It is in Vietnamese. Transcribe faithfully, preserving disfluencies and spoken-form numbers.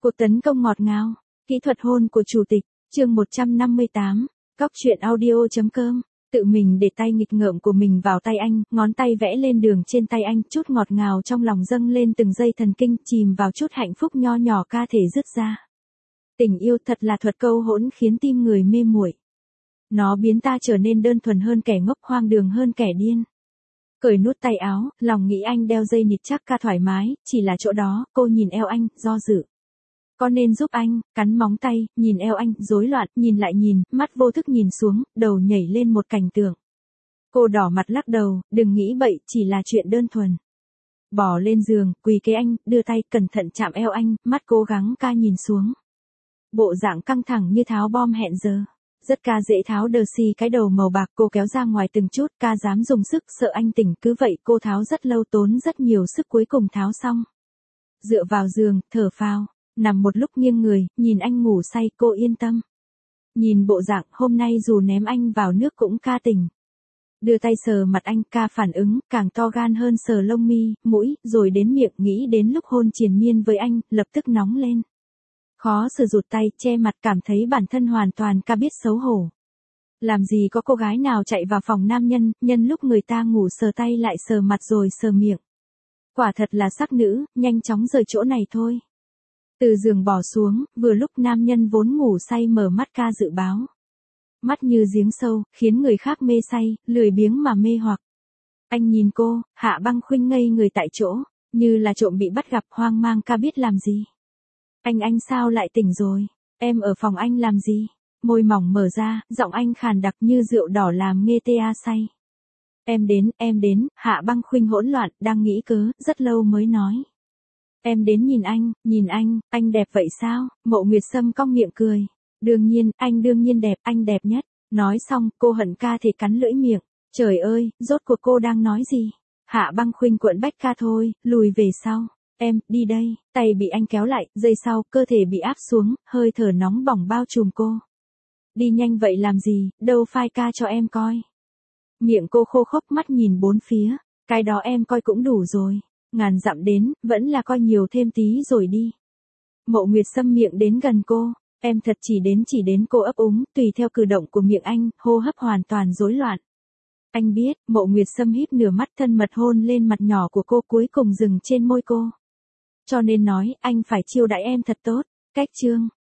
Cuộc tấn công ngọt ngào, kỹ thuật hôn của chủ tịch, chương một trăm năm mươi tám, Cóc truyện audio.com, tự mình để tay nghịch ngợm của mình vào tay anh, ngón tay vẽ lên đường trên tay anh, chút ngọt ngào trong lòng dâng lên từng giây thần kinh, chìm vào chút hạnh phúc nho nhỏ ca thể dứt ra. Tình yêu thật là thuật câu hỗn khiến tim người mê muội. Nó biến ta trở nên đơn thuần hơn kẻ ngốc, hoang đường hơn kẻ điên. Cởi nút tay áo, lòng nghĩ anh đeo dây nịt chắc ca thoải mái, chỉ là chỗ đó, cô nhìn eo anh, do dự. Có nên giúp anh, cắn móng tay, nhìn eo anh, rối loạn, nhìn lại nhìn, mắt vô thức nhìn xuống, đầu nhảy lên một cảnh tượng. Cô đỏ mặt lắc đầu, đừng nghĩ bậy, chỉ là chuyện đơn thuần. Bỏ lên giường, quỳ kế anh, đưa tay cẩn thận chạm eo anh, mắt cố gắng ca nhìn xuống. Bộ dạng căng thẳng như tháo bom hẹn giờ. Rất ca dễ tháo đờ xì cái đầu màu bạc, cô kéo ra ngoài từng chút, ca dám dùng sức, sợ anh tỉnh, cứ vậy cô tháo rất lâu, tốn rất nhiều sức, cuối cùng tháo xong. Dựa vào giường, thở phào, nằm một lúc nghiêng người, nhìn anh ngủ say, cô yên tâm. Nhìn bộ dạng, hôm nay dù ném anh vào nước cũng ca tỉnh. Đưa tay sờ mặt anh, ca phản ứng, càng to gan hơn sờ lông mi, mũi, rồi đến miệng, nghĩ đến lúc hôn triền miên với anh, lập tức nóng lên. Khó xử rụt tay, che mặt, cảm thấy bản thân hoàn toàn ca biết xấu hổ. Làm gì có cô gái nào chạy vào phòng nam nhân, nhân lúc người ta ngủ sờ tay lại sờ mặt rồi sờ miệng. Quả thật là sắc nữ, nhanh chóng rời chỗ này thôi. Từ giường bỏ xuống, vừa lúc nam nhân vốn ngủ say mở mắt ca dự báo. Mắt như giếng sâu, khiến người khác mê say, lười biếng mà mê hoặc. Anh nhìn cô, Hạ Băng Khuynh ngây người tại chỗ, như là trộm bị bắt gặp, hoang mang, ca biết làm gì. Anh anh sao lại tỉnh rồi, em ở phòng anh làm gì? Môi mỏng mở ra, giọng anh khàn đặc như rượu đỏ làm nghe tê a say. Em đến, em đến, Hạ Băng Khuynh hỗn loạn, đang nghĩ cớ, rất lâu mới nói. Em đến nhìn anh, nhìn anh, anh đẹp vậy sao? Mộ Nguyệt Sâm cong miệng cười. Đương nhiên, anh đương nhiên đẹp, anh đẹp nhất. Nói xong, cô hận ca thì cắn lưỡi miệng. Trời ơi, rốt cuộc cô đang nói gì? Hạ Băng Khuynh cuộn bách ca thôi, lùi về sau. Em, đi đây, tay bị anh kéo lại, giây sau, cơ thể bị áp xuống, hơi thở nóng bỏng bao trùm cô. Đi nhanh vậy làm gì, đâu phai ca cho em coi. Miệng cô khô khốc, mắt nhìn bốn phía, cái đó em coi cũng đủ rồi, ngàn dặm đến, vẫn là coi nhiều thêm tí rồi đi. Mộ Nguyệt Sâm miệng đến gần cô, em thật chỉ đến chỉ đến cô ấp úng, tùy theo cử động của miệng anh, hô hấp hoàn toàn rối loạn. Anh biết, Mộ Nguyệt Sâm híp nửa mắt, thân mật hôn lên mặt nhỏ của cô, cuối cùng dừng trên môi cô. Cho nên nói, anh phải chiêu đãi em thật tốt. Cách chương